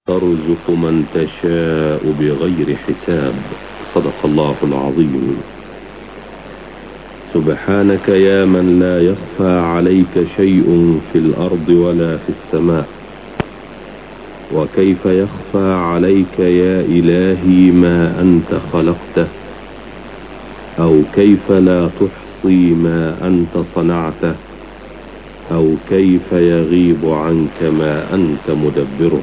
ترزق من تشاء بغير حساب. صدق الله العظيم. سبحانك يا من لا يخفى عليك شيء في الأرض ولا في السماء، وكيف يخفى عليك يا إلهي ما أنت خلقته، أو كيف لا تحصي ما أنت صنعته، أو كيف يغيب عنك ما أنت مدبره.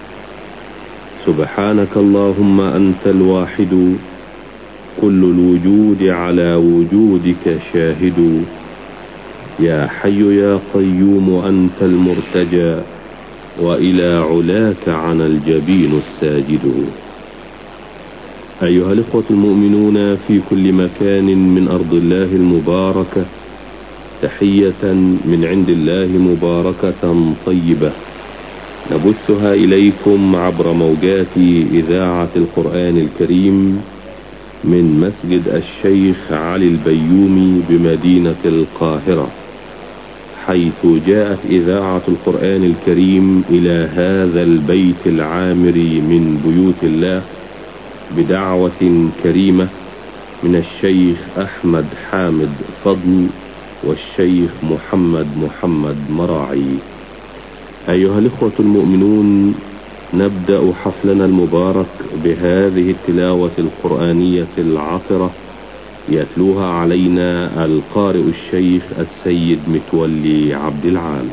سبحانك اللهم أنت الواحد، كل الوجود على وجودك شاهد. يا حي يا قيوم أنت المرتجى، وإلى علاك عن الجبين الساجد. أيها الإخوة المؤمنون في كل مكان من أرض الله المباركة، تحية من عند الله مباركة طيبة نبثها إليكم عبر موجات إذاعة القرآن الكريم من مسجد الشيخ علي البيومي بمدينة القاهرة، حيث جاءت إذاعة القرآن الكريم إلى هذا البيت العامر من بيوت الله بدعوة كريمة من الشيخ أحمد حامد فضل والشيخ محمد مراعي. أيها الإخوة المؤمنون، نبدأ حفلنا المبارك بهذه التلاوة القرآنية العطرة يتلوها علينا القارئ الشيخ السيد متولي عبد العال.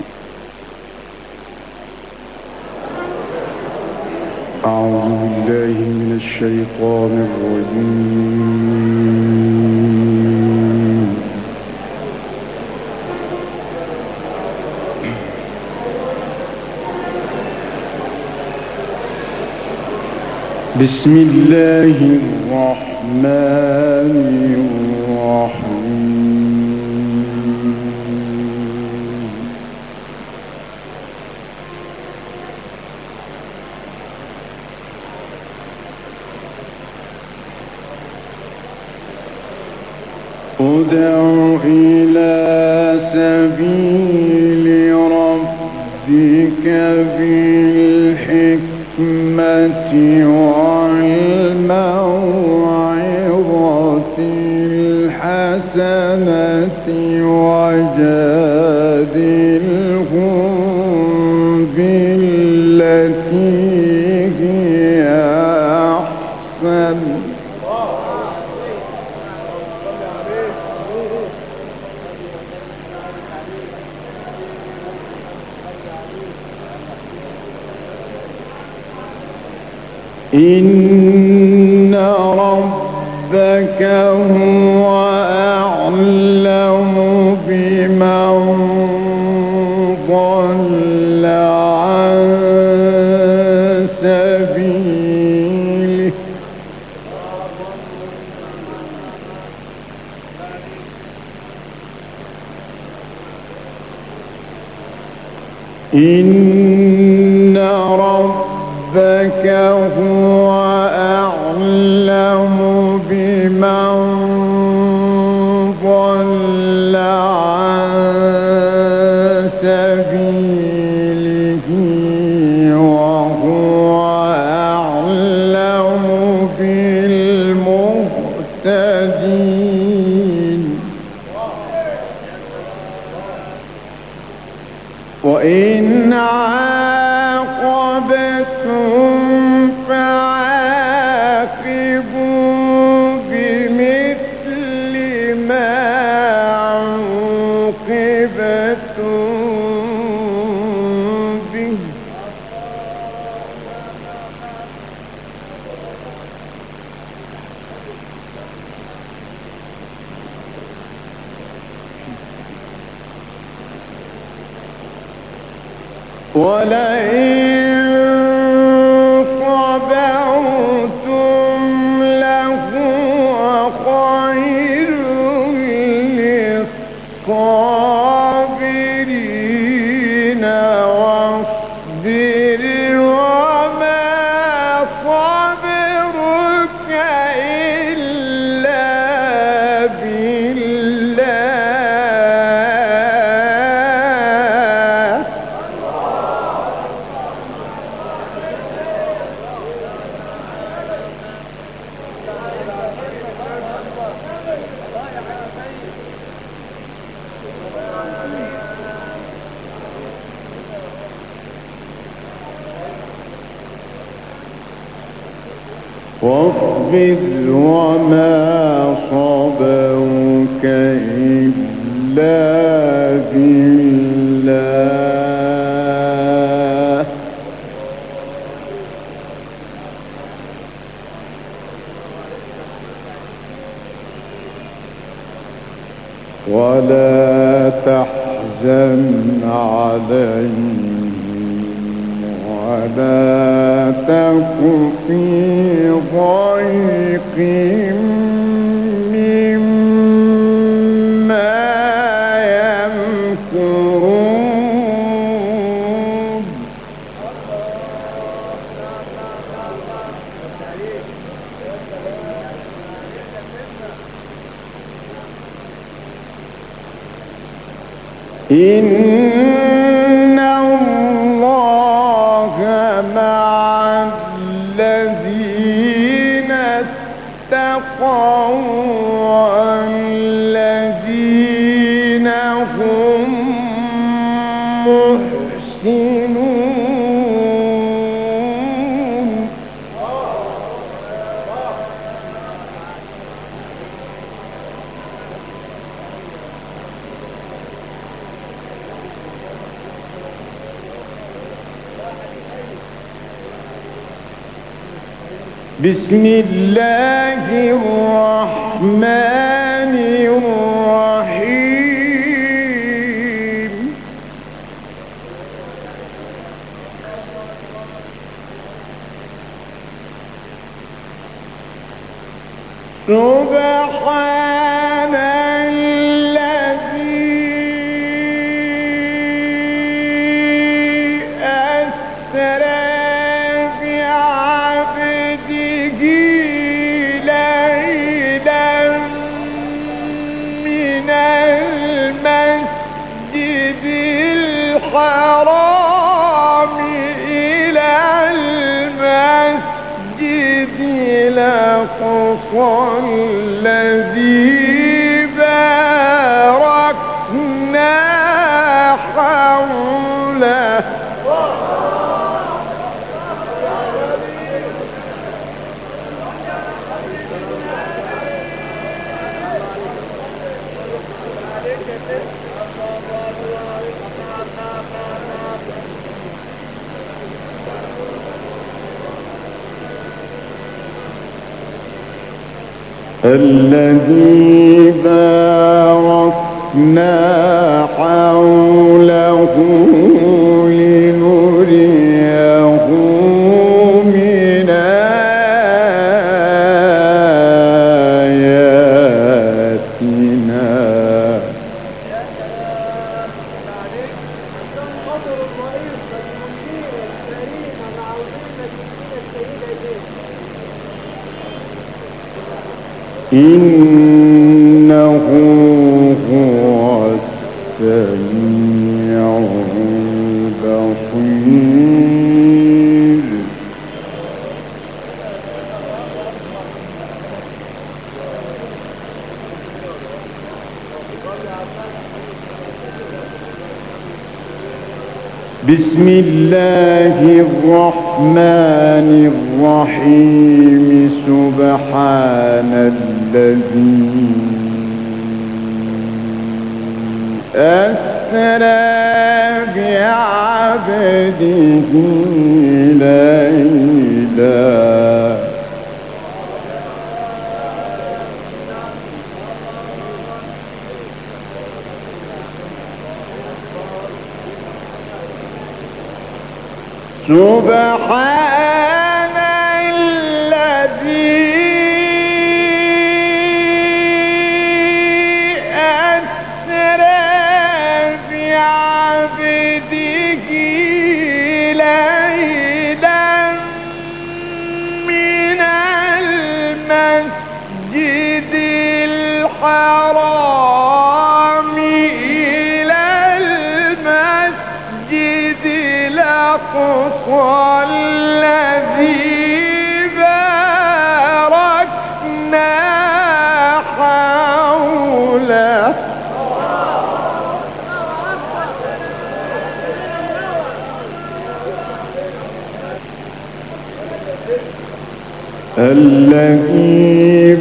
أعوذ بالله من الشيطان الرجيم. بسم الله الرحمن الرحيم. ادع إلى سبيل ربك بالحكمة والموعظة الحسنة وجادلهم بالتي هي أحسن. إن ربك هو أعلم بمن ضل عن سبيله إن ربك هو أعلم بمن ضل عن سبيله وهو أعلم بالمهتدين. وإن عاقبتم فعاقبوا بمثل ما عوقبتم به. ولئن صبرتم لهو خير للصابرين. واصبر وما صبرك إلا بالله. واخفض وما صبرك إلا بالله ولا تحزن عليهم ولا تك في ضيق مما يمكرون إن الله مع الذين اتقوا والذين هم محسنون بسم الله الرحمن الرحيم سبحان الذي أسرى الحرام إلى المسجد الأقصى الذي باركنا حوله الذي باركنا حوله لنريه من آياتنا إنه هو السميع البصير بسم الله الرحمن الرحيم سبحان الذي أسرى بعبده ليلا سبحان الذي أسرى بعبده ليلا من المسجد الحرام إلى المسجد الأقصى الذي باركنا حوله الذي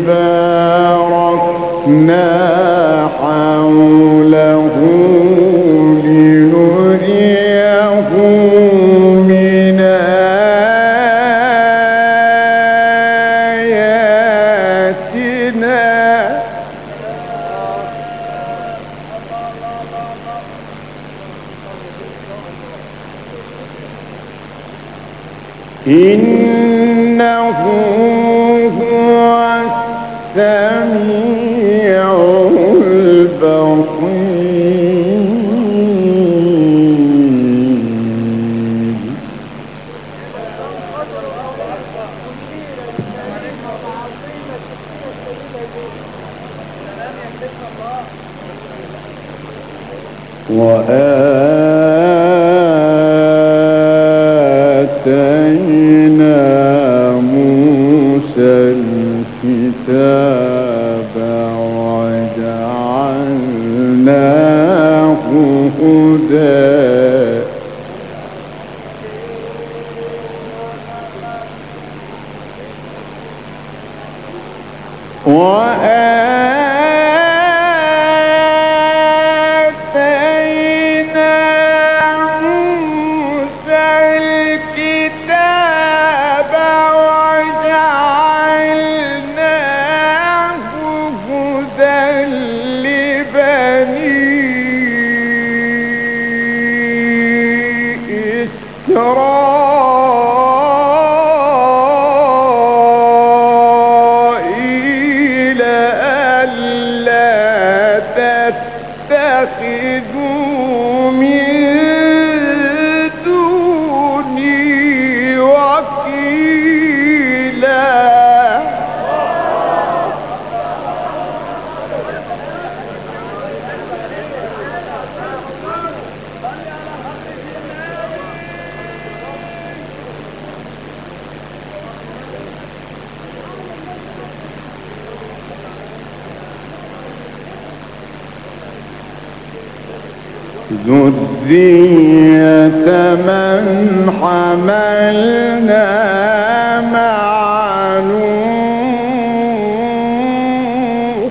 باركنا حوله لنريه من آياتنا إنه هو السميع البصير وآتينا موسى الكتاب وجعلناه هدى وآتينا موسى الكتاب وجعلناه هدى لبني إسرائيل ألا تتخذوا من دوني وكيلا ذرية من حملنا مع نوح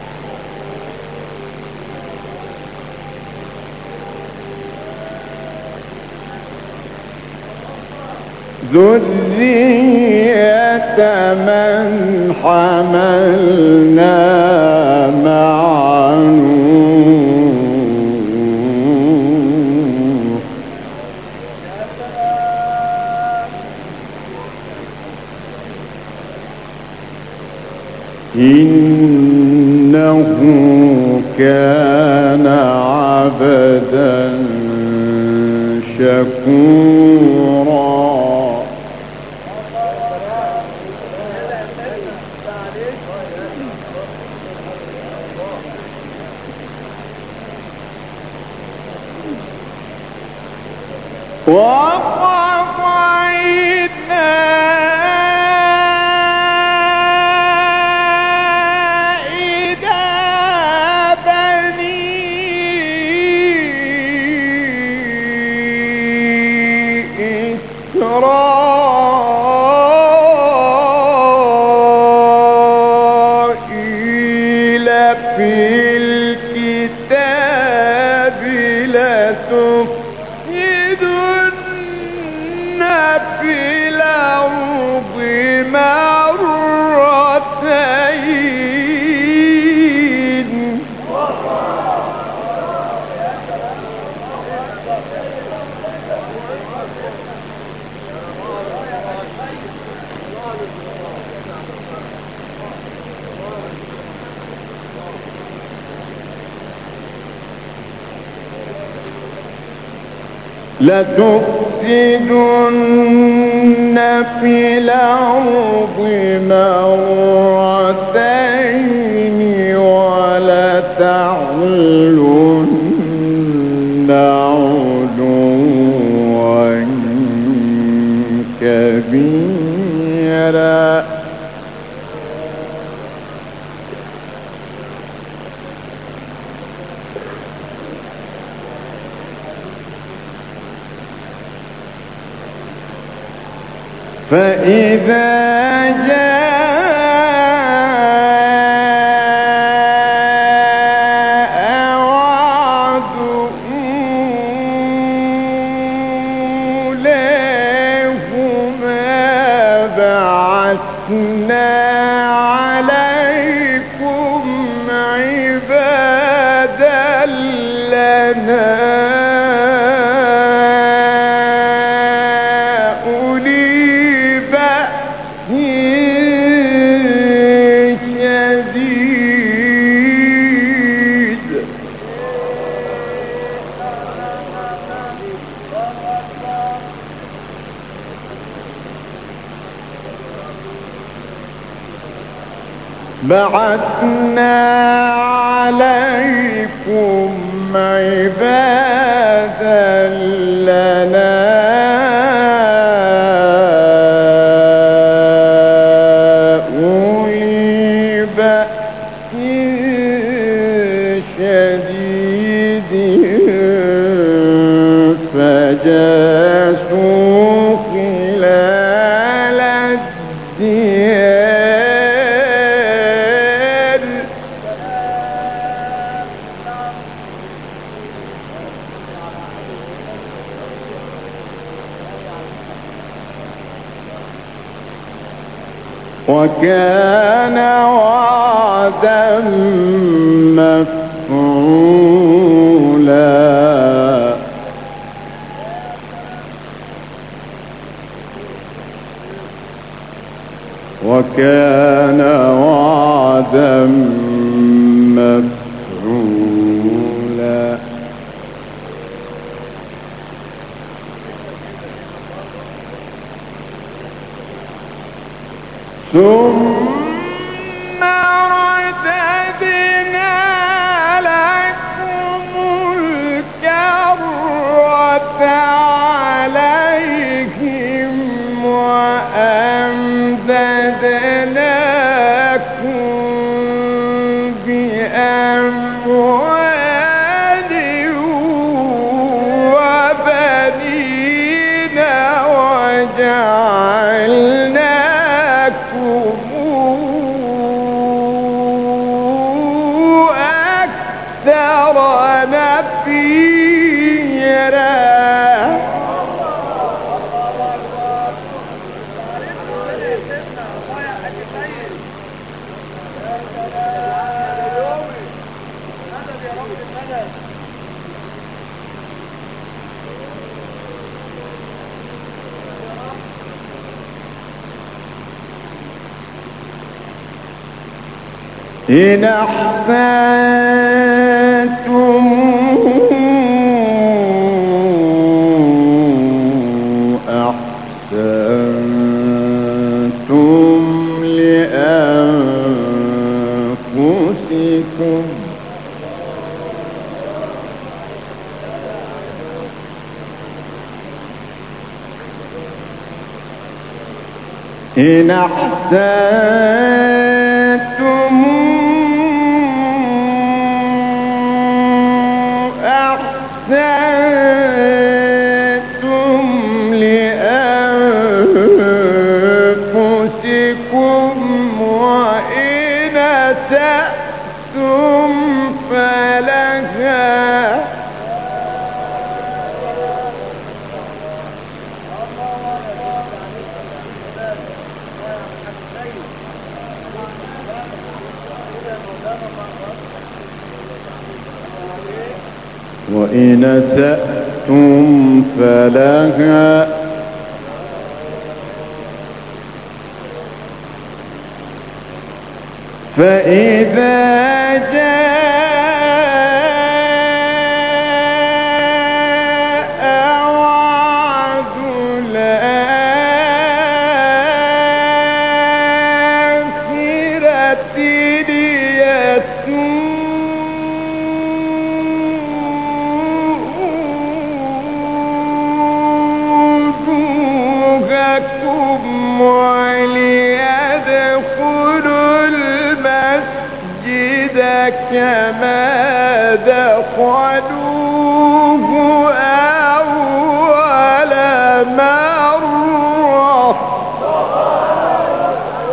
ذرية من حملنا مع نوح إنه كان عبدا شكورا وقضينا إسرائيل في الكتاب لتفسدن في الأرض مرتين لتفسدن في الأرض مرتين ولتعلن علوا كبيرا فإذا بعثنا عليكم عبادا لنا أولي بأس شديد فجاسوا خلال الديار وكان وعدا مفعولا وكان وعدا مفعولا ثم رددنا لكم الكرة عليهم وأمددناكم بأموال وبنين وجعلناكم أكثر نفيرا إن أحسنتم أحسنتم لأنفسكم إن أحسنتم أحسنتم لأنفسكم وإن أسأتم فلها وإن أسأتم فلها فإذا جاء وعد الآخرة ليسوءكم وليدخلوا المسجد كما دخلوه أول مرة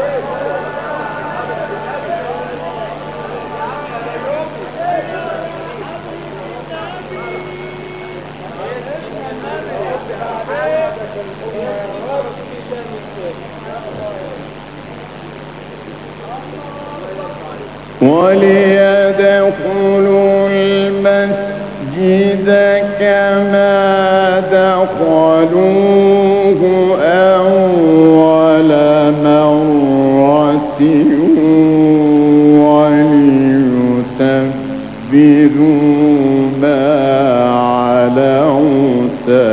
وليدخلوا المسجد كما دخلوه أول مرة وليتبروا ما علوا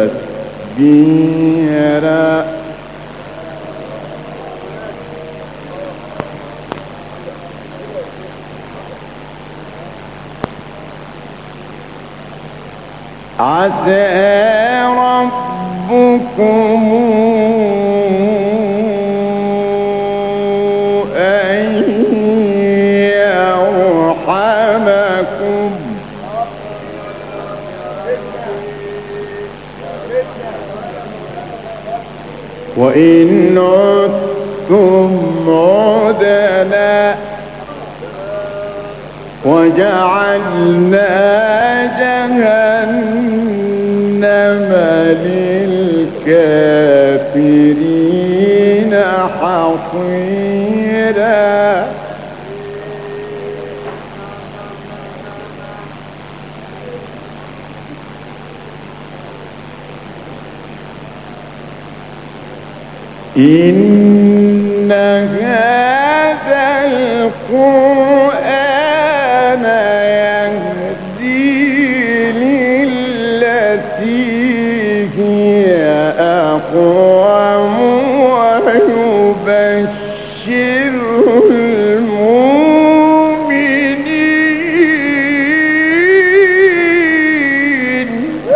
تتبيرا. عسى ربكم أن يرحمكم وإن عدتم عدنا وجعلنا جهنم للكافرين حصيرا. إن هذا القرآن يهدي للتي هي أقوم ويبشر المؤمنين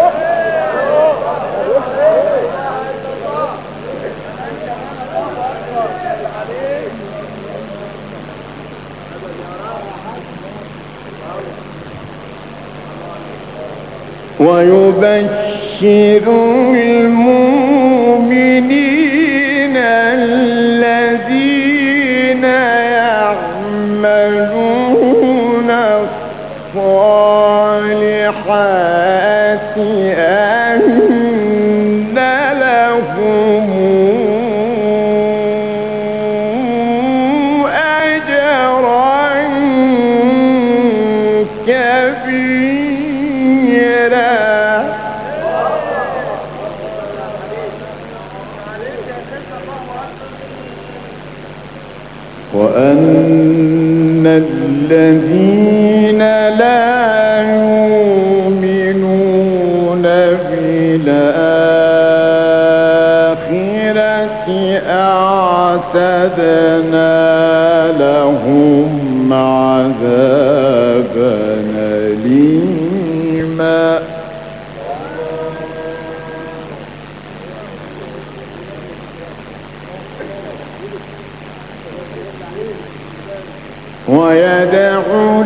الذين يعملون الصالحات أن لهم أجرا كبيرا. وأن الذين لا يؤمنون بالآخرة أعتدنا لهم عذابا أليما. ويدعو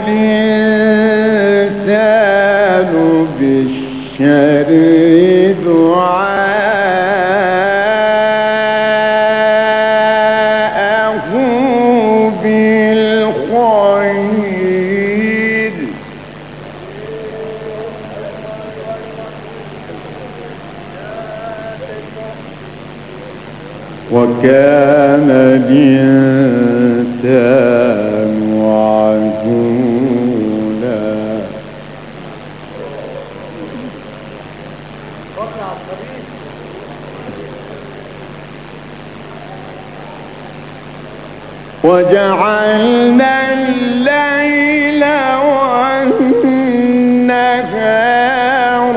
الإنسان بالشر دعاءه بالخير وكان الإنسان عجولا. وجعلنا الليل والنهار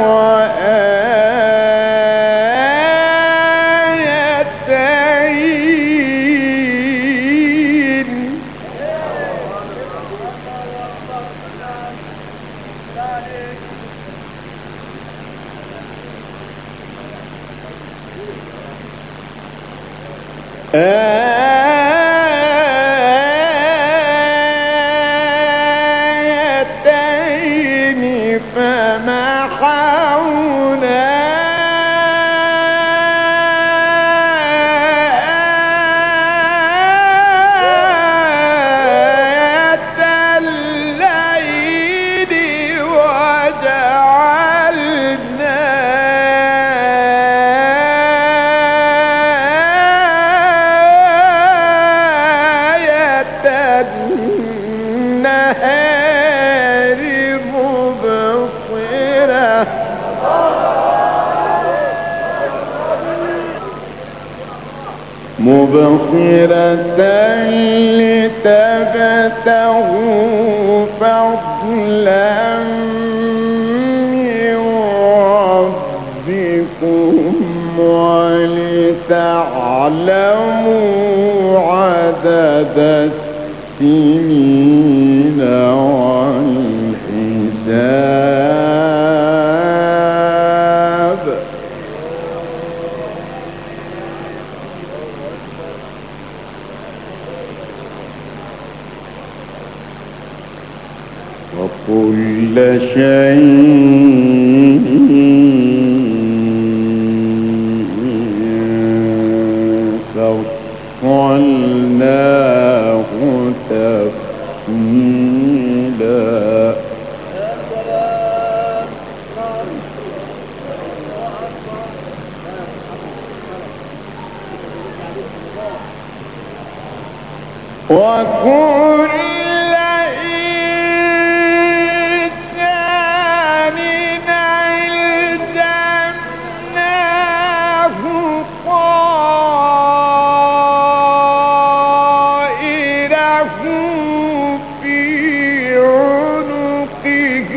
آيتين تبصرة لتبتغوا فضلا من ربكم ولتعلموا عدد السنين والحساب. وكل شيء فصلناه تفصيلا. وكل إنسان ألزمناه طائره في عنقه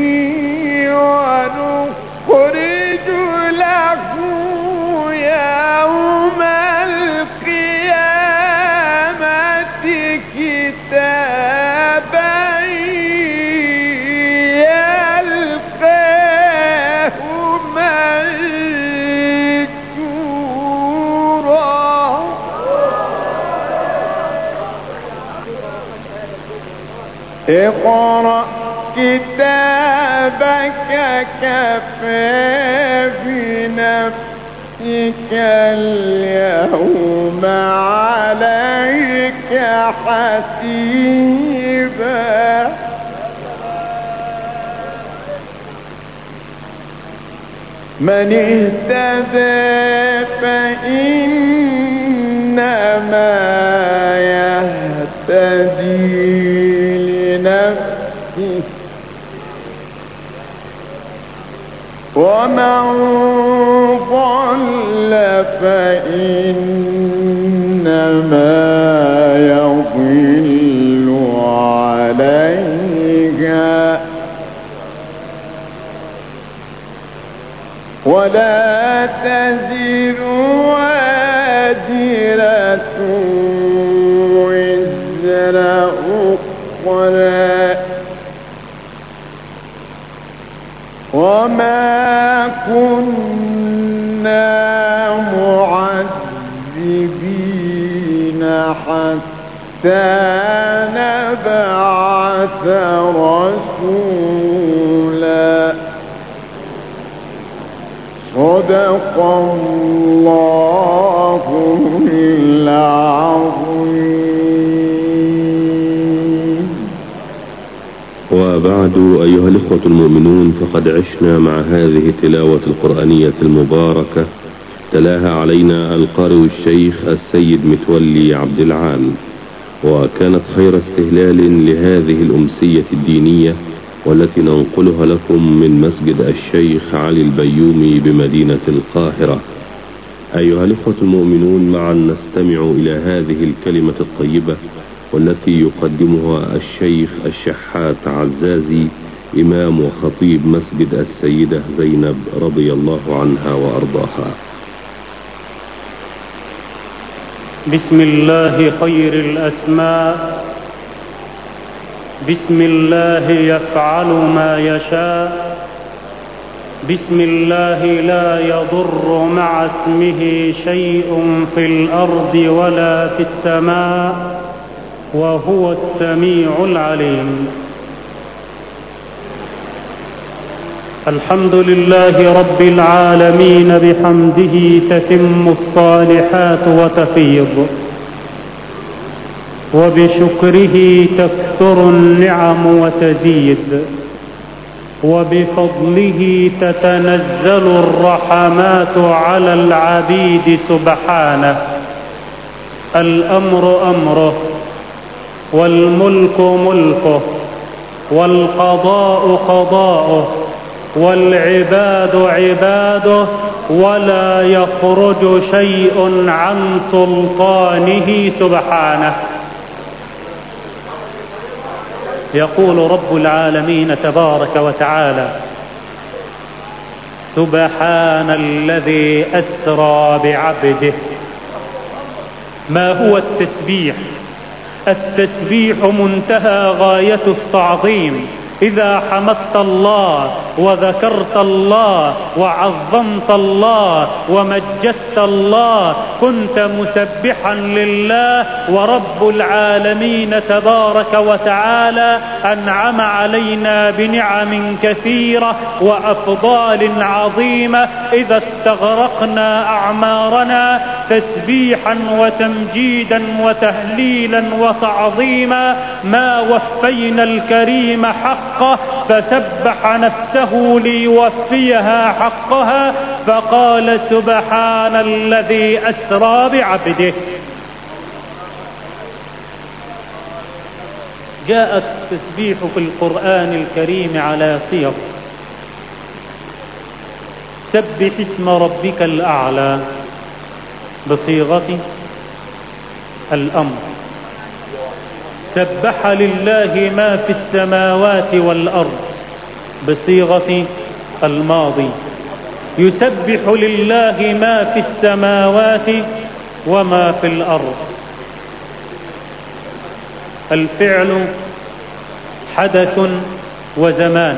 ونخرج له يوم القيامة كتابا يلقاه منشورا. اقرأ كتابك كفى بنفسك اليوم عليك حسيبا. من اهتدى فإنما يهتدي لنفسه ومن ضل فإنما يضل عليها ولا تزر وازرة وزر أخرى وما كنا معذبين حتى نبعث رسولا. صدق الله العظيم. وبعد أيها الإخوة المؤمنون، فقد عشنا مع هذه التلاوة القرآنية المباركة تلاها علينا القارئ الشيخ السيد متولي عبد العال، وكانت خير استهلال لهذه الأمسية الدينية والتي ننقلها لكم من مسجد الشيخ علي البيومي بمدينة القاهرة. أيها الإخوة المؤمنون، معا نستمع إلى هذه الكلمة الطيبة والتي يقدمها الشيخ الشحات عزازي إمام وخطيب مسجد السيدة زينب رضي الله عنها وأرضاها. بسم الله خير الأسماء، بسم الله يفعل ما يشاء، بسم الله لا يضر مع اسمه شيء في الأرض ولا في السماء وهو السميع العليم. الحمد لله رب العالمين، بحمده تتم الصالحات وتفيض، وبشكره تكثر النعم وتزيد، وبفضله تتنزل الرحمات على العبيد سبحانه. الأمر أمره، والملك ملكه، والقضاء قضاؤه، والعباد عباده، ولا يخرج شيء عن سلطانه سبحانه. يقول رب العالمين تبارك وتعالى: سبحان الذي أسرى بعبده. ما هو التسبيح؟ التسبيح منتهى غاية التعظيم. إذا حمدت الله وذكرت الله وعظمت الله ومجدت الله كنت مسبحا لله. ورب العالمين تبارك وتعالى أنعم علينا بنعم كثيرة وأفضال عظيمة إذا استغرقنا أعمارنا تسبيحا وتمجيدا وتهليلا وتعظيما ما وفينا الكريم حقه فسبح نفسه ليوفيها حقها فقال: سبحان الذي أسرى بعبده. جاء التسبيح في القرآن الكريم على صيغ: سبح اسم ربك الأعلى بصيغة الأمر، سبح لله ما في السماوات والأرض بصيغة الماضي، يسبح لله ما في السماوات وما في الأرض. الفعل حدث وزمان،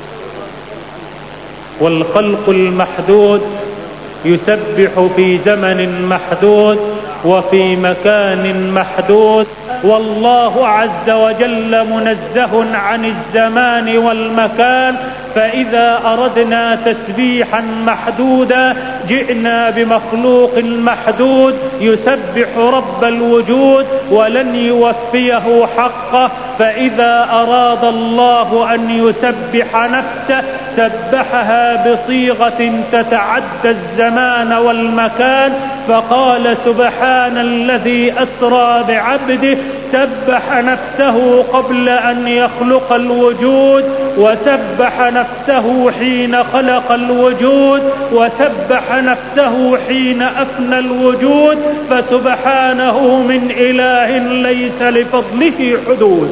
والخلق المحدود يسبح في زمن محدود وفي مكان محدود، والله عز وجل منزه عن الزمان والمكان. فإذا أردنا تسبيحا محدودا جئنا بمخلوق محدود يسبح رب الوجود ولن يوفيه حقه. فإذا أراد الله أن يسبح نفسه سبحها بصيغة تتعدى الزمان والمكان، فقال: سبحان الذي أسرى بعبده. سبح نفسه قبل أن يخلق الوجود، وسبح نفسه حين خلق الوجود، وسبح نفسه حين أفنى الوجود. فسبحانه من إله ليس لفضله حدود.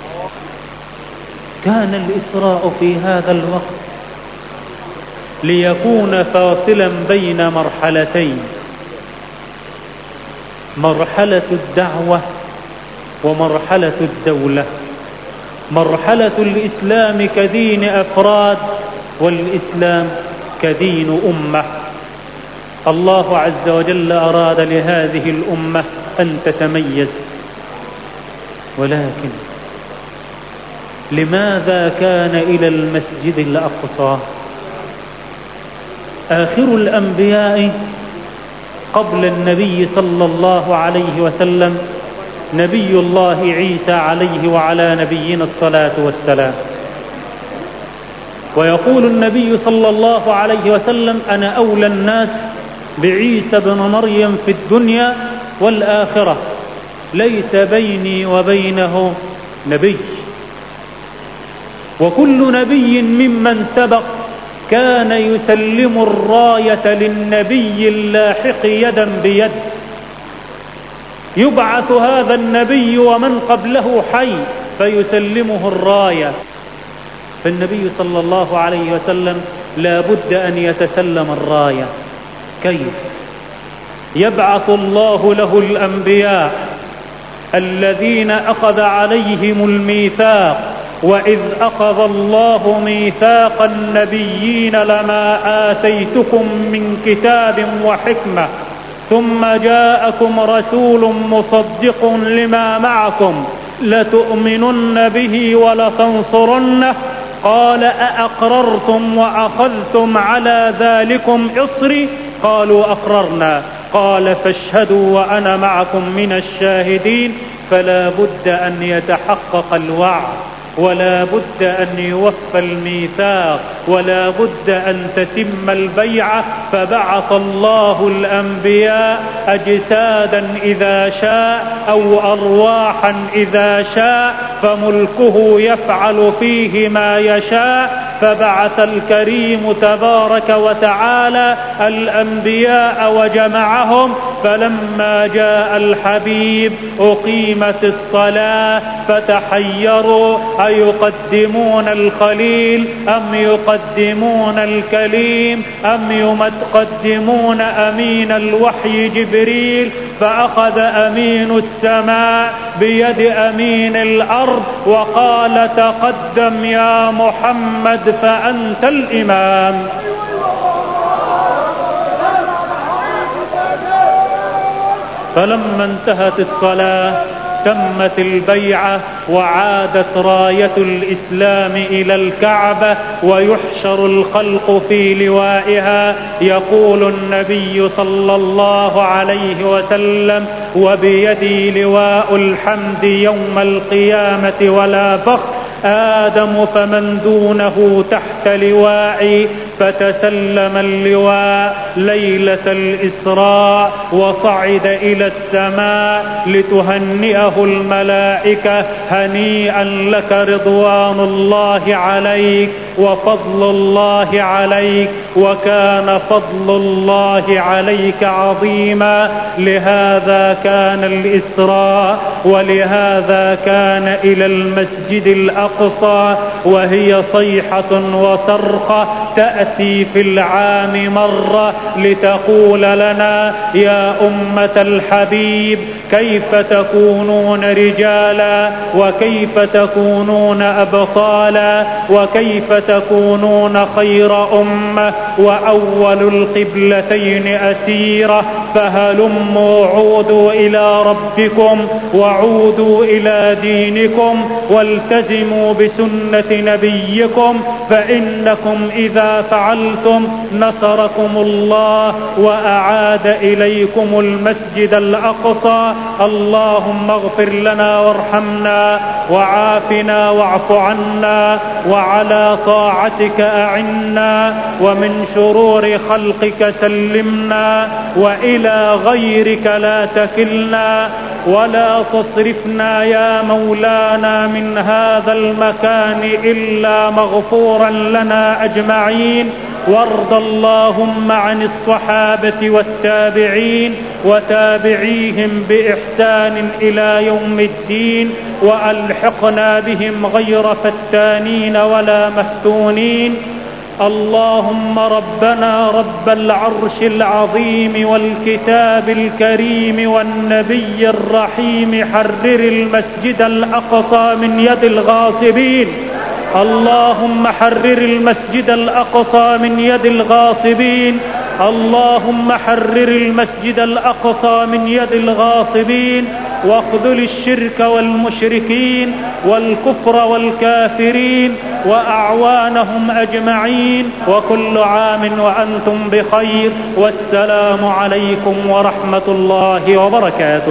كان الإسراء في هذا الوقت ليكون فاصلا بين مرحلتين: مرحلة الدعوة ومرحلة الدولة. مرحلة الإسلام كدين أفراد، والإسلام كدين أمة. الله عز وجل أراد لهذه الأمة أن تتميز، ولكن لماذا كان إلى المسجد الأقصى؟ آخر الأنبياء قبل النبي صلى الله عليه وسلم نبي الله عيسى عليه وعلى نبينا الصلاة والسلام. ويقول النبي صلى الله عليه وسلم: أنا أولى الناس بعيسى بن مريم في الدنيا والآخرة، ليس بيني وبينه نبي. وكل نبي ممن سبق كان يسلم الراية للنبي اللاحق يدا بيد. يبعث هذا النبي ومن قبله حي فيسلمه الراية. فالنبي صلى الله عليه وسلم لا بد أن يتسلم الراية. كيف؟ يبعث الله له الأنبياء الذين أخذ عليهم الميثاق. وإذ أخذ الله ميثاق النبيين لما آتيتكم من كتاب وحكمة ثم جاءكم رسول مصدق لما معكم لتؤمنن به ولتنصرنه قال: أأقررتم وأخذتم على ذلكم إصري؟ قالوا: أقررنا. قال: فاشهدوا وأنا معكم من الشاهدين. فلا بد أن يتحقق الوعد، ولا بد أن يوفى الميثاق، ولا بد أن تتم البيعة. فبعث الله الأنبياء أجسادا إذا شاء أو أرواحا إذا شاء، فملكه يفعل فيه ما يشاء. فبعث الكريم تبارك وتعالى الأنبياء وجمعهم، فلما جاء الحبيب أقيمت الصلاة فتحيروا أيقدمون الخليل أم يقدمون الكليم أم يقدمون أمين الوحي جبريل، فأخذ أمين السماء بيد أمين الأرض وقال تقدم يا محمد فأنت الإمام. فلما انتهت الصلاة تمت البيعة وعادت راية الإسلام إلى الكعبة ويحشر الخلق في لوائها. يقول النبي صلى الله عليه وسلم وبيدي لواء الحمد يوم القيامة ولا فخر، آدم فمن دونه تحت لوائي، فتسلم اللواء ليلة الإسراء وصعد إلى السماء لتهنئه الملائكة، هنيئا لك رضوان الله عليك وفضل الله عليك، وكان فضل الله عليك عظيما. لهذا كان الإسراء ولهذا كان إلى المسجد الأقصى، وهي صيحة وصرخة تأتي في العام مرة لتقول لنا يا أمة الحبيب كيف تكونون رجالا وكيف تكونون أبطالا وكيف تكونون خير أمة وأول القبلتين أسيرة، فهلموا عودوا إلى ربكم وعودوا إلى دينكم والتزموا بسنة نبيكم، فإنكم إذا فعلتم نصركم الله وأعاد إليكم المسجد الأقصى. اللهم اغفر لنا وارحمنا وعافنا واعف عنا وعلى طاعتك أعنا ومن شرور خلقك سلمنا، وإلى غيرك لا تكلنا ولا تصرفنا يا مولانا من هذا المكان إلا مغفورا لنا أجمعين. وارض اللهم عن الصحابة والتابعين وتابعيهم بإحسان إلى يوم الدين، وألحقنا بهم غير فتانين ولا مفتونين. اللهم ربنا رب العرش العظيم والكتاب الكريم والنبي الرحيم، حرر المسجد الأقصى من يد الغاصبين. اللهم حرر المسجد الأقصى من يد الغاصبين. اللهم حرر المسجد الأقصى من يد الغاصبين، واخذل الشرك والمشركين والكفر والكافرين وأعوانهم أجمعين، وكل عام وأنتم بخير، والسلام عليكم ورحمة الله وبركاته.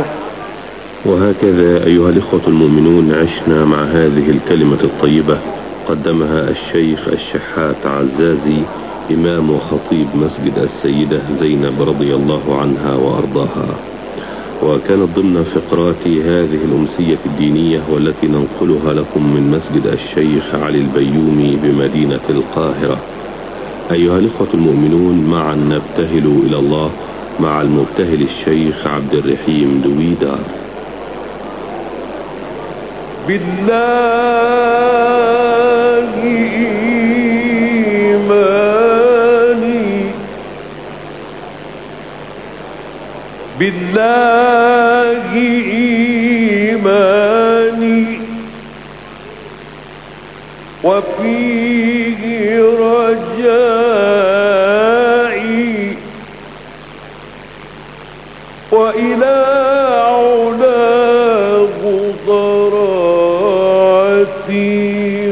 وهكذا أيها الإخوة المؤمنون عشنا مع هذه الكلمة الطيبة قدمها الشيخ الشحات عزازي إمام وخطيب مسجد السيدة زينب رضي الله عنها وأرضاها، وكانت ضمن فقرات هذه الأمسية الدينية والتي ننقلها لكم من مسجد الشيخ علي البيومي بمدينة القاهرة. أيها الإخوة المؤمنون معا نبتهل إلى الله مع المبتهل الشيخ عبد الرحيم دويدار. بالله إيماني بالله إيماني وفيه رجائي، وإلى علاه ضراعتي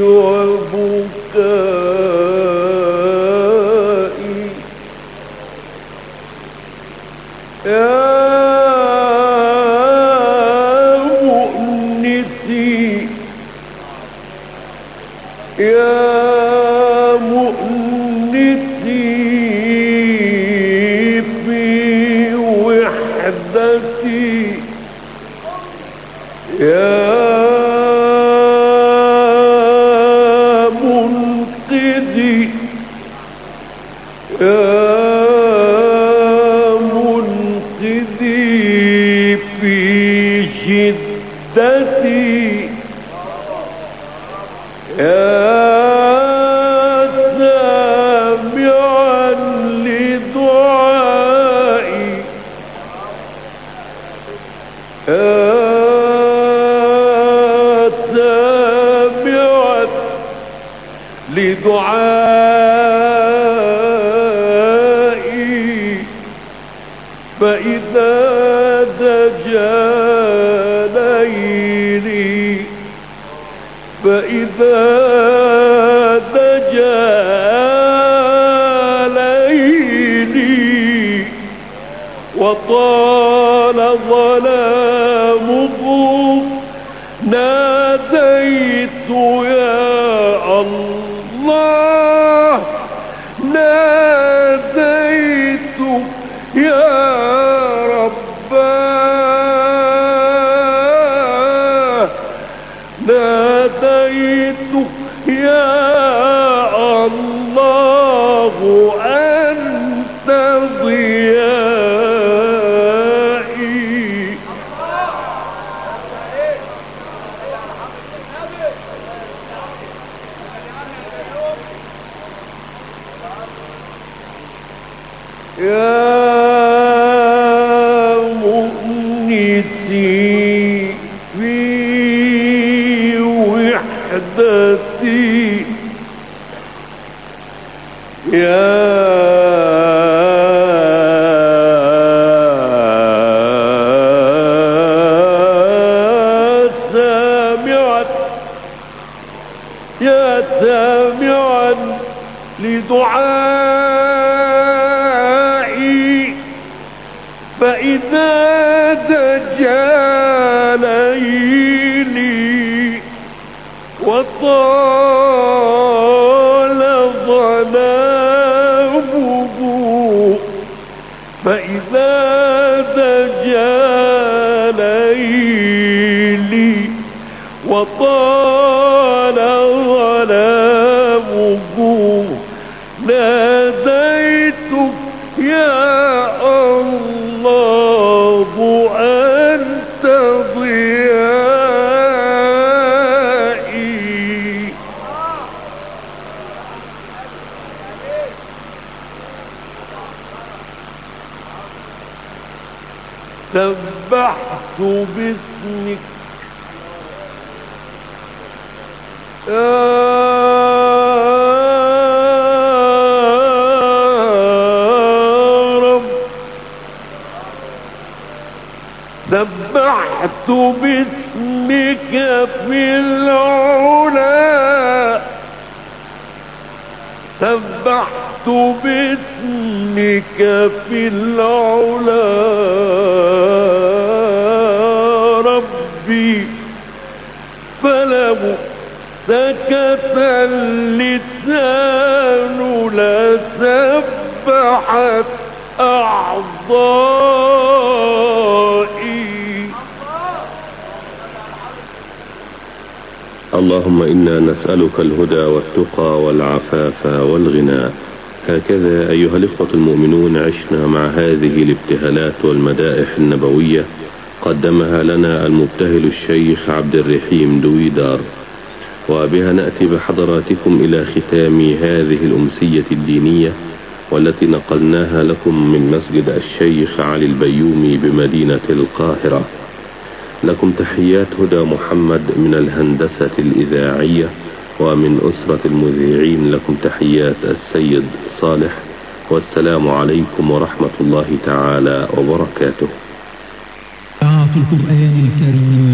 وبكائي. يا مؤنسي يا مؤنسي في وحدتي، يا منقذ شدتي يا سامعا لدعائي يا سامعا لدعائي فإذا دجى ليلي فإذا دجى ليلي وطال ظلامه ناديت يا الله ناديت يا رباه ناديت يا الله أنت ضيائي يا مؤنسي في وحدتي يا سامعا لدعائي فإذا دجى ليلي وطال ظلامه فإذا دجى ليلي وطال ظلامه ناديتك يا الله أنت ضيائي سبحت باسمك يا رب سبحت باسمك في العلا سبحت باسمك في العلا ربي فلم سكت اللسان لسبحت أعضائي اللهم إنا نسألك الهدى والتقى والعفاف والغنى. هكذا أيها الإخوة المؤمنون عشنا مع هذه الابتهالات والمدائح النبوية قدمها لنا المبتهل الشيخ عبد الرحيم دويدار، وبها نأتي بحضراتكم إلى ختام هذه الأمسية الدينية والتي نقلناها لكم من مسجد الشيخ علي البيومي بمدينة القاهرة. لكم تحيات هدى محمد من الهندسة الإذاعية، ومن أسرة المذيعين لكم تحيات السيد صالح، والسلام عليكم ورحمة الله تعالى وبركاته. في القرآن الكريم